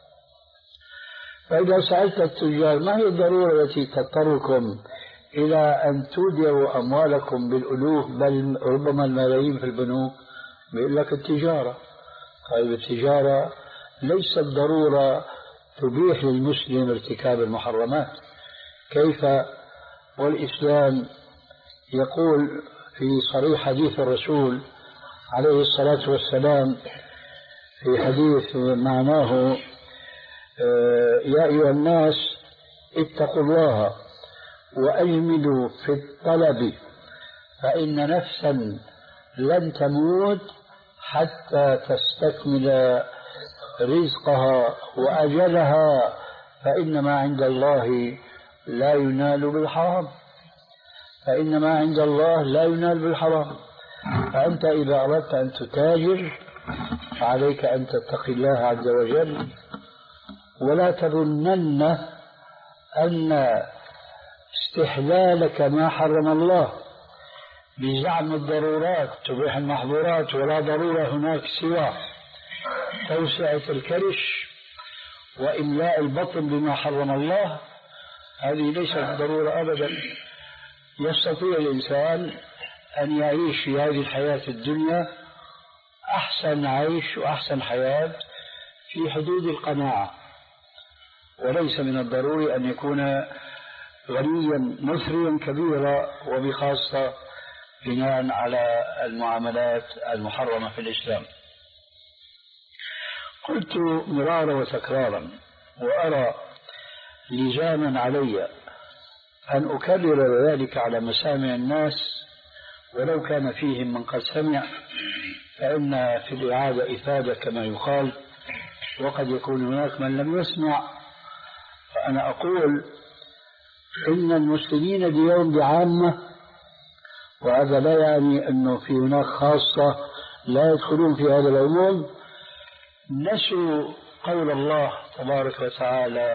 فإذا سألت التجار ما هي الضرورة التي تضطركم إلى أن تودعوا أموالكم بالألوف بل ربما الملايين في البنوك، بيقول لك التجارة. طيب التجارة ليست ضرورة تبيح للمسلم ارتكاب المحرمات. كيف والإسلام يقول في صريح حديث الرسول عليه الصلاة والسلام في حديث معناه يا أيها الناس اتقوا الله وأجملوا في الطلب فإن نفسا لن تموت حتى تستكمل رزقها وأجلها، فإنما عند الله لا ينال بالحرام، فإنما عند الله لا ينال بالحرام. فأنت إذا أردت أن تتاجر فعليك أن تتقي الله عز وجل، ولا تظنن أن استحلالك ما حرم الله بزعم الضرورات تبيح المحظورات ولا ضرورة هناك سوى توسعة الكرش وإملاء البطن بما حرم الله، هذه ليست ضرورة أبدا. يستطيع الإنسان أن يعيش في هذه الحياة الدنيا أحسن عيش وأحسن حياة في حدود القناعة، وليس من الضروري أن يكون غنيا مثريا كبيرا، وبخاصة بناء على المعاملات المحرمة في الإسلام. قلت مرارا وتكرارا وأرى لزاما علي أن أكرر ذلك على مسامع الناس ولو كان فيهم من قد سمع، فإن في الإعادة إفادة كما يقال، وقد يكون هناك من لم يسمع. فأنا أقول إن المسلمين اليوم بعامة، وهذا لا يعني أنه في هناك خاصة لا يدخلون في هذا العموم، نسوا قول الله تبارك وتعالى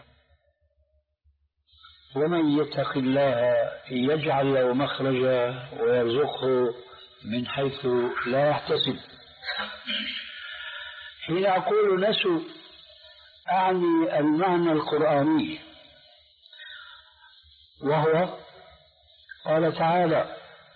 ومن يتق الله يجعل له مخرجا ويرزقه من حيث لا يحتسب. حين أقول نسوا أعني المعنى القرآني، وهو قال تعالى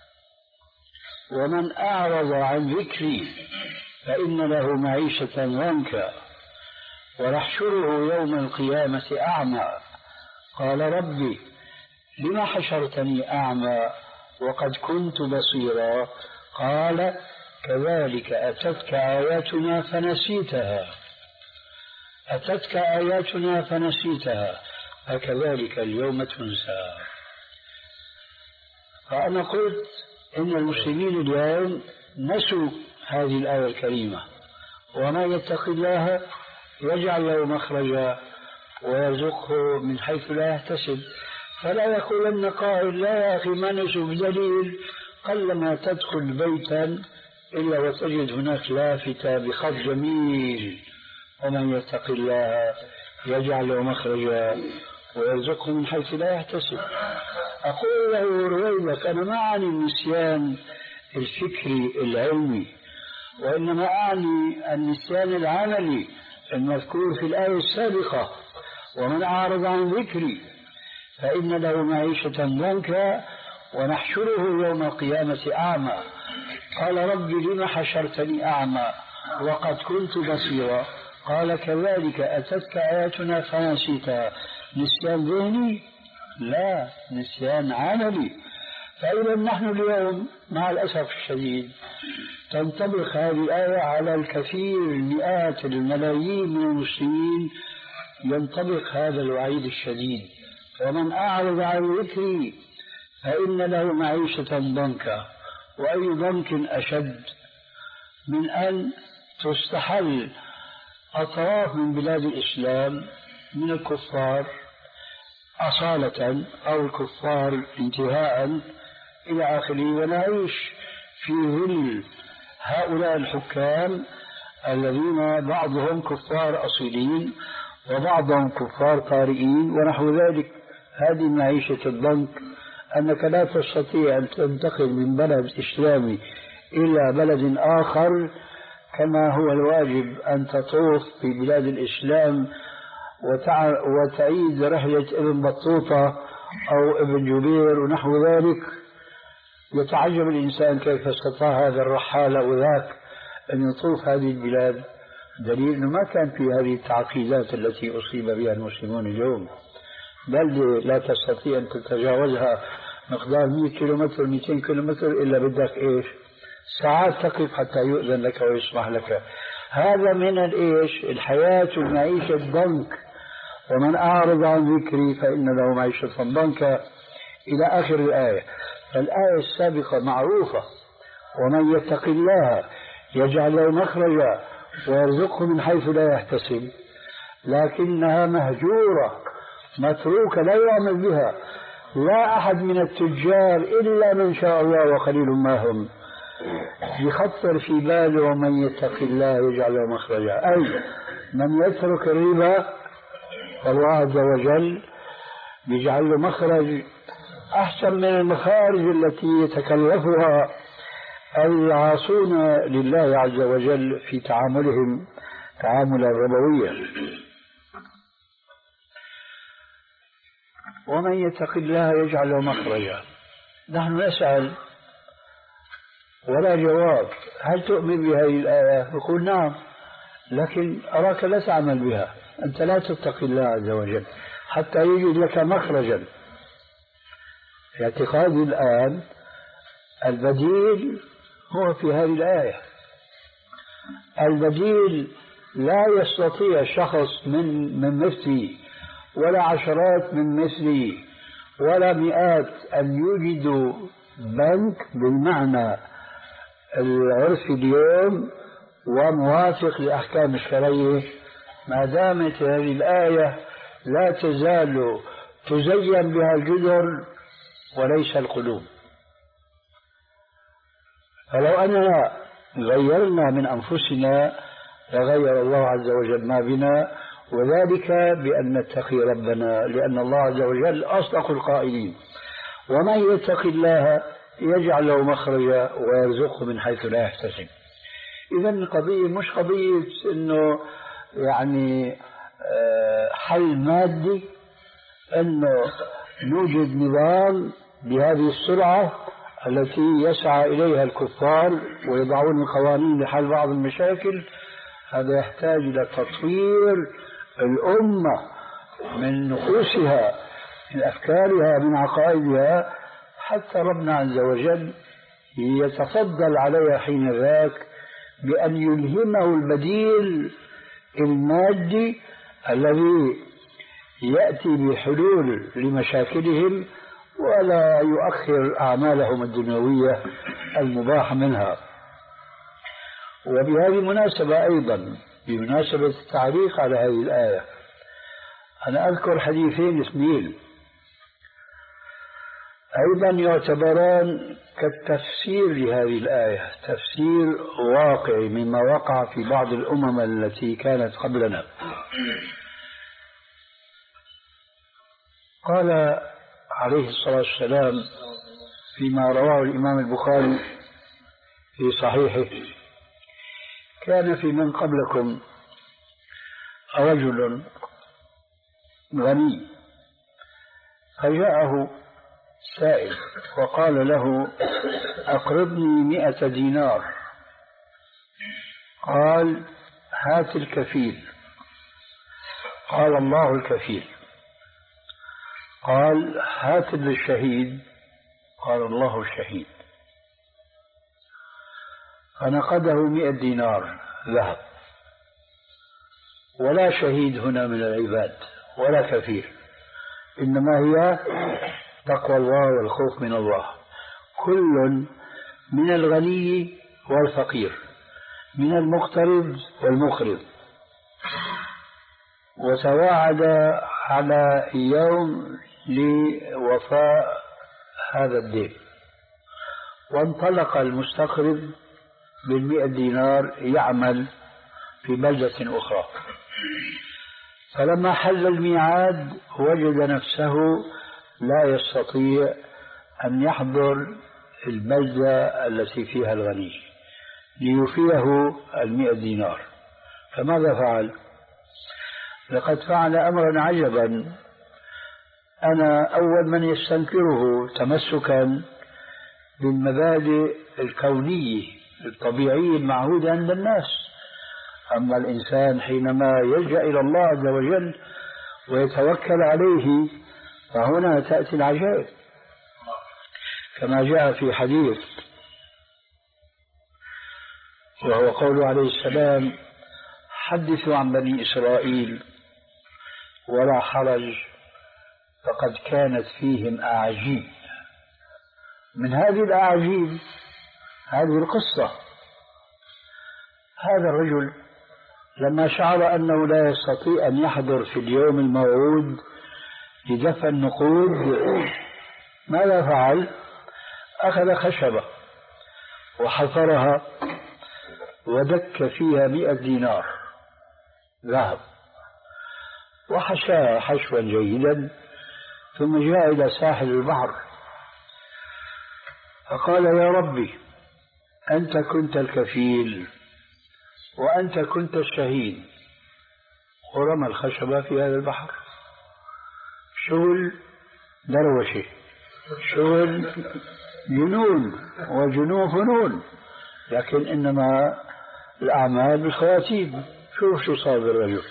ومن أعرض عن ذكري فإن له معيشة ضنكا ونحشره يوم القيامة أعمى قال ربي لم حشرتني أعمى وقد كنت بصيرا قال كذلك أتتك آياتنا فنسيتها أتتك آياتنا فنسيتها فكذلك اليوم تنسى. فأنا قلت إن المسلمين اليوم نسوا هذه الآية الكريمة، وما يتق الله يجعل له مخرجا ويرزقه من حيث لا يحتسب. فلا يقولن قائل لا يا أخي ما نسوا، بدليل قلما تدخل بيتا إلا وتجد هناك لافتة بخط جميل ومن يتق الله يجعل له مخرجا ويرزقه من حيث لا يحتسب. أقول له رويلك أنا ما أعني النسيان الفكري العلمي، وإنما أعني النسيان العملي المذكور في الآية السابقة ومن أعرض عن ذكري فإن له معيشة ضنكا ونحشره يوم القيامة أعمى قال ربي لم حشرتني أعمى وقد كنت بصيرا قال كذلك أتتك آياتنا فنسيتها. نسيان ذهني؟ لا، نسيان عملي. فإذا نحن اليوم مع الأسف الشديد تنطبق هذه الآية على الكثير مئات الملايين من المسلمين، ينطبق هذا الوعيد الشديد: ومن أعرض عن ذكري فإن له معيشة ضنكا. وأي ضنك أشد من أن تستحل أطراف من بلاد الإسلام من الكفار أصالة أو الكفار انتهاء إلى آخره، ونعيش في ظل هؤلاء الحكام الذين بعضهم كفار أصيلين وبعضهم كفار طارئين ونحو ذلك. هذه معيشة الضنك، أنك لا تستطيع أن تنتقل من بلد إسلامي إلى بلد آخر كما هو الواجب أن تطوف في بلاد الإسلام وتعيد رحلة ابن بطوطة أو ابن جبير ونحو ذلك. يتعجب الإنسان كيف استطاع هذا الرحالة وذاك أن يطوف هذه البلاد، دليل أنه ما كان في هذه التعقيدات التي أصيب بها المسلمون اليوم. بل لا تستطيع أن تتجاوزها مقدار مئة كيلومتر مئتين كيلومتر إلا بدك إيش؟ ساعات تقف حتى يؤذن لك ويسمح لك. هذا من الإيش؟ الحياة والمعيشة الضنك. ومن أعرض عن ذكري فإن له معيشة ضنكا إلى آخر الآية. فالآية السابقة معروفة: ومن يتق الله يجعل له مخرجا ويرزقه من حيث لا يحتسب، لكنها مهجورة متروكة لا يعمل بها لا أحد من التجار إلا من شاء الله وقليل ما هم. يخطر في باله ومن يتق الله يجعل له مخرجا، أي من يترك الربا فالله عز وجل يجعل له مخرج أحسن من المخارج التي يتكلفها العاصون لله عز وجل في تعاملهم تعاملا ربويا. ومن يتق الله يجعل له مخرجا. نحن نسأل ولا جواب: هل تؤمن بهذه الآية؟ يقول نعم، لكن أراك لا تعمل بها، أنت لا تتقي الله عز وجل حتى يجد لك مخرجا. في اعتقادي الآن البديل هو في هذه الآية. البديل لا يستطيع شخص من من مثلي ولا عشرات من مثلي ولا مئات أن يوجدوا بنك بالمعنى العرفي اليوم وموافق لأحكام الشرعية ما دامت هذه الآية لا تزال تزين بها الجدر وليس القلوب. فلو أننا غيرنا من أنفسنا لغير الله عز وجل ما بنا، وذلك بأن نتقي ربنا، لأن الله عز وجل أصدق القائلين: ومن يتق الله يجعل له مخرجا ويرزقه من حيث لا يحتسب. إذا القضية مش قضية إنه يعني حل مادي، إنه نوجد نظام بهذه السرعة التي يسعى إليها الكفار ويضعون القوانين لحل بعض المشاكل. هذا يحتاج إلى تطوير الأمة من نفوسها، من أفكارها، من عقائدها، حتى ربنا عز وجل يتفضل عليها حين ذاك بأن يلهمه البديل المادي الذي يأتي بحلول لمشاكلهم ولا يؤخر أعمالهم الدنيوية المباح منها. وبهذه المناسبة أيضا، بمناسبة التعليق على هذه الآية، أنا أذكر حديثين اثنين أيضا يعتبران كالتفسير لهذه الآية، تفسير واقعي مما وقع في بعض الأمم التي كانت قبلنا. قال عليه الصلاة والسلام فيما رواه الإمام البخاري في صحيحه: كان في من قبلكم رجل غني فجاءه سائل وقال له: أقرضني مئة دينار. قال: هات الكفيل. قال: الله الكفيل. قال: هات الشهيد. قال الله شهيد، فنقده مئة دينار ذهب. ولا شهيد هنا من العباد ولا كفير، إنما هي تقوى الله والخوف من الله. كل من الغني والفقير، من المقترض والمقرض، وتواعد على يوم لوفاء هذا الدين. وانطلق المستقرض بالمئة دينار يعمل في بلدة أخرى، فلما حل الميعاد وجد نفسه لا يستطيع أن يحضر البلدة التي فيها الغني ليوفيه المئة دينار. فماذا فعل؟ لقد فعل أمرا عجبا أنا أول من يستنكره تمسكا بالمبادئ الكونية الطبيعية المعهودة عند الناس. أما الإنسان حينما يلجأ إلى الله عز وجل ويتوكل عليه فهنا تأتي العجائب، كما جاء في حديث وهو قول عليه السلام: حدثوا عن بني إسرائيل ولا حرج فقد كانت فيهم أعاجيب. من هذه الأعاجيب هذه القصة: هذا الرجل لما شعر أنه لا يستطيع أن يحضر في اليوم الموعود لدفع النقود، ماذا فعل؟ أخذ خشبة وحفرها ودك فيها مئة دينار ذهب وحشاها حشوا جيدا، ثم جاء إلى ساحل البحر فقال: يا ربي، أنت كنت الكفيل وأنت كنت الشهيد، ورمى الخشبة في هذا البحر. شغل دروشة، شغل جنون، وجنون فنون، لكن إنما الأعمال بالخواتيم. شوف شو صار بالرجل.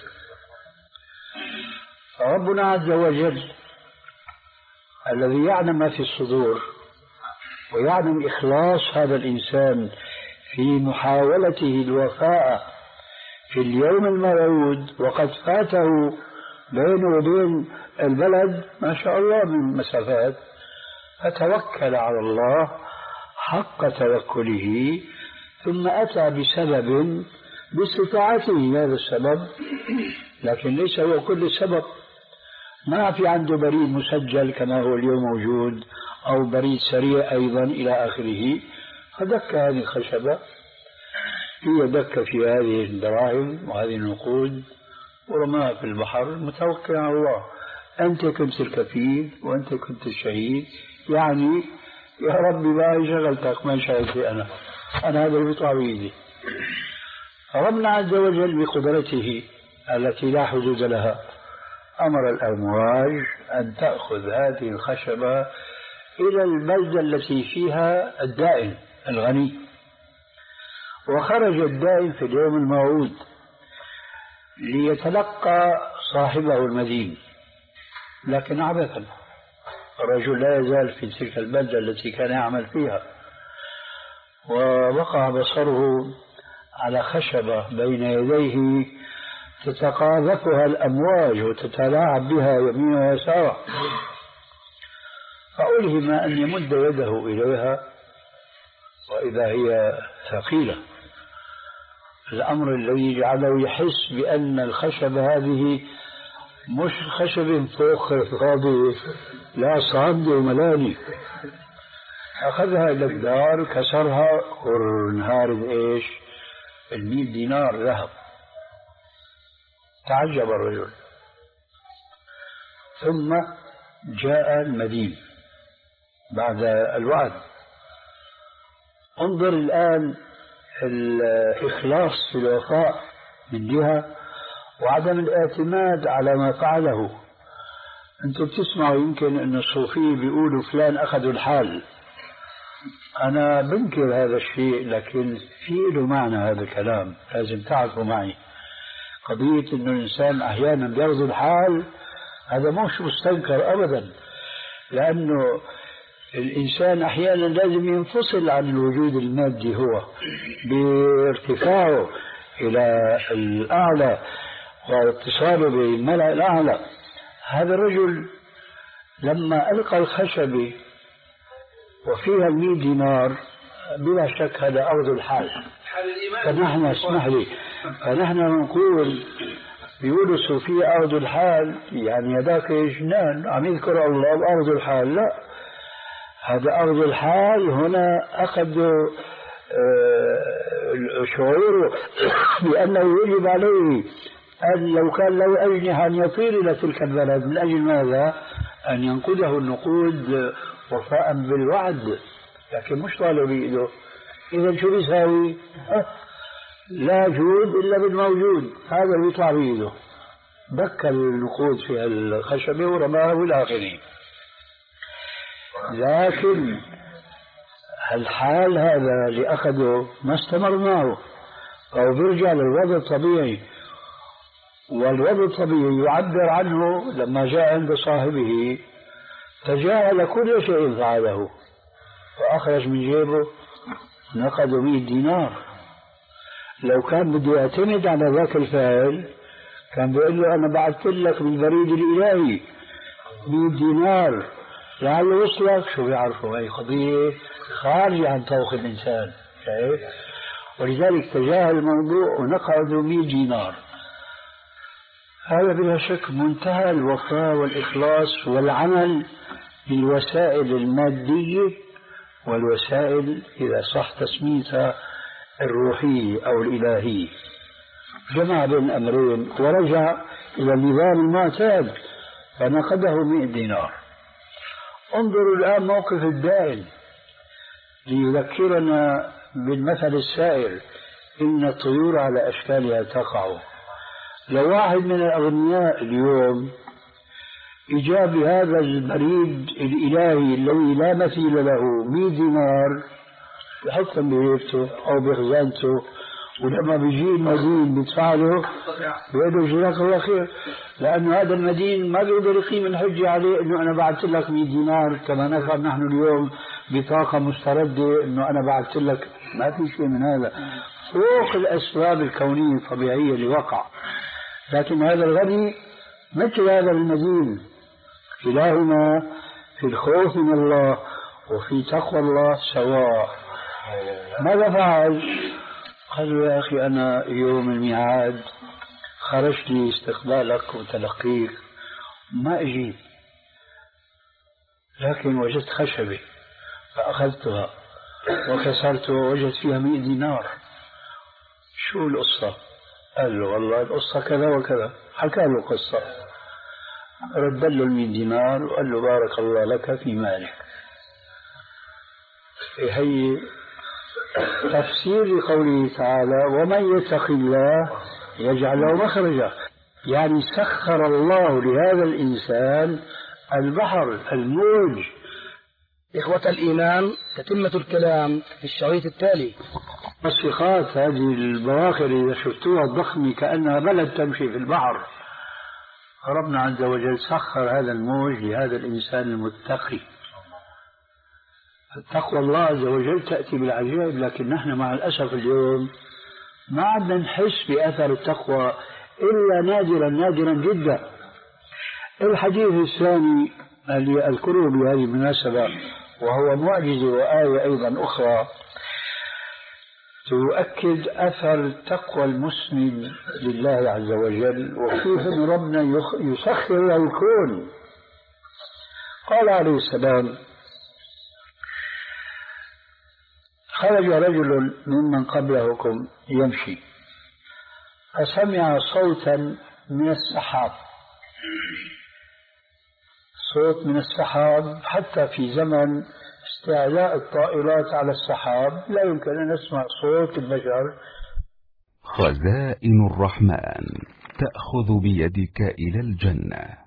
فربنا عز وجل الذي يعلم ما في الصدور ويعلم إخلاص هذا الإنسان في محاولته الوفاء في اليوم الموعود، وقد فاته بينه وبين البلد ما شاء الله من مسافات، فتوكل على الله حق توكله، ثم أتى بسبب باستطاعته هذا السبب، لكن ليس هو كل السبب. ما في عنده بريد مسجل كما هو اليوم موجود، أو بريد سريع أيضا إلى آخره. فدك هذه الخشبة، هي دك في هذه الدراهم وهذه النقود ورماها في البحر متوكل على الله. أنت كنت الكفيل وأنت كنت الشهيد، يعني يا ربي ما شغلتك، ما شغلتي أنا أنا هذا اللي بيطلع بإيدي. ربنا عز وجل بقدرته التي لا حدود لها أمر الأمواج أن تأخذ هذه الخشبة إلى البلدة التي فيها الدائن الغني. وخرج الدائن في اليوم الموعود ليتلقى صاحبه المدين، لكن عبثا الرجل لا يزال في تلك البلدة التي كان يعمل فيها، ووقع بصره على خشبة بين يديه تتقاذفها الأمواج وتتلاعب بها يمينها ويسارها، فألهم أن يمد يده إليها وإذا هي ثقيلة. الأمر الذي جعله يحس بأن الخشبة هذه مش خشب فوق فاضي، لا صامد وملاني. أخذها إلى الدار كسرها وانهارت إيش؟ المئة دينار ذهب. تعجب الرجل، ثم جاء المدين بعد الوعد. انظر الآن الإخلاص في الوفاء من جهة، وعدم الاعتماد على ما فعله. أنتم بتسمعوا يمكن أن الصوفية بيقولوا فلان أخذوا الحال. أنا بنكر هذا الشيء، لكن في له معنى هذا الكلام لازم تعرفوا معي. قضية أنه الإنسان أحيانا بياخذ الحال هذا مش مستنكر أبدا، لأنه الإنسان أحيانا لازم ينفصل عن الوجود المادي هو بارتفاعه إلى الأعلى واتصاله بالملأ الأعلى. هذا الرجل لما ألقى الخشبة وفيها المئة دينار بلا شك هذا أرض الحال. فنحن اسمح لي فنحن نقول بيقولوا الصوفية أرض الحال، يعني هذاك جنان عم يذكر الله بأرض الحال. لا، هذا أرض الحال هنا أخذوا شعوره بأنه يجب عليه أن لو كان له أجنحة أن يطير إلى تلك البلد. من أجل ماذا؟ أن ينقذه النقود وفاء بالوعد، لكن مش طالب بإيده. إذا شو بيساوي؟ لا جود إلا بالموجود، هذا اللي يطلع بإيده. بكى النقود في الخشبة ورماه الآخرين. لكن الحال هذا اللي أخذه ما استمر معه، أو بيرجع للوضع الطبيعي. والوضع الطبيعي يعبر عنه لما جاء عند صاحبه تجاهل كل شيء فعله وأخرج من جيبه نقد مئة دينار. لو كان بده يعتمد على ذاك الفاعل كان بيقول له أنا بعثت لك بالبريد الإلهي مئة دينار لعله وصلك. شو بيعرفوا؟ هي قضية خارجة عن طوق الإنسان. ولذلك تجاهل الموضوع ونقد مئة دينار. هذا بلا شك منتهى الوفاء والإخلاص والعمل بالوسائل المادية والوسائل إذا صح تسميتها الروحية أو الإلهية. جمع بين الأمرين ورجع إلى النظام المعتاد فنقده مئة دينار. انظروا الآن موقف الدائن ليذكرنا بالمثل السائر إن الطيور على أشكالها تقع. لو واحد من الأغنياء اليوم إجاب هذا البريد الإلهي الذي لا مثيل له مئة دينار يحطهم بهيبته أو بخزانته، ولما بيجي المدين بيدفع له بيقول له جزاك الله خير، لأنه هذا المدين ما بيقدر يقيم الحجة عليه إنه أنا بعثت لك مئة دينار كما نفعل نحن اليوم بطاقة مستردة إنه أنا بعثت لك. ما في شيء من هذا فوق الأسباب الكونية الطبيعية اللي وقع. لكن هذا الغني مثل هذا المدين، كلاهما في الخوف من الله وفي تقوى الله سواء. ماذا فعل؟ قال يا أخي أنا يوم الميعاد خرجت لي استقبالك وتلقيك ما أجيت، لكن وجدت خشبة فأخذتها وكسرتها ووجدت فيها مئة دينار. شو القصة؟ قال له والله القصة كذا وكذا. حكى له قصة، رد له المئة دينار وقال له بارك الله لك في مالك. هي تفسير لقوله تعالى ومن يتق الله يجعل له مخرجا، يعني سخر الله لهذا الإنسان البحر الموج. إخوة الإيمان، تتمة الكلام في الشريط التالي. الصخات هذه البواخر إذا شفتوها الضخمة كأنها بلد تمشي في البحر. ربنا عز وجل سخر هذا الموج لهذا الإنسان المتقي. تقوى الله عز وجل تأتي بالعجائب، لكن نحن مع الأسف اليوم ما عدنا نحس بأثر التقوى إلا نادرا نادرا جدا. الحديث الثاني اللي أذكره بهذه المناسبة وهو معجزة وآية أيضا أخرى تؤكد أثر تقوى المسلم لله عز وجل وكيف أن ربنا يسخر له الكون. قال عليه السلام خرج رجل ممن قبلكم يمشي فسمع صوتا من السحاب، صوت من السحاب. حتى في زمن استعلاء الطائرات على السحاب لا يمكن أن نسمع صوت البشر. خزائن الرحمن تأخذ بيدك إلى الجنة.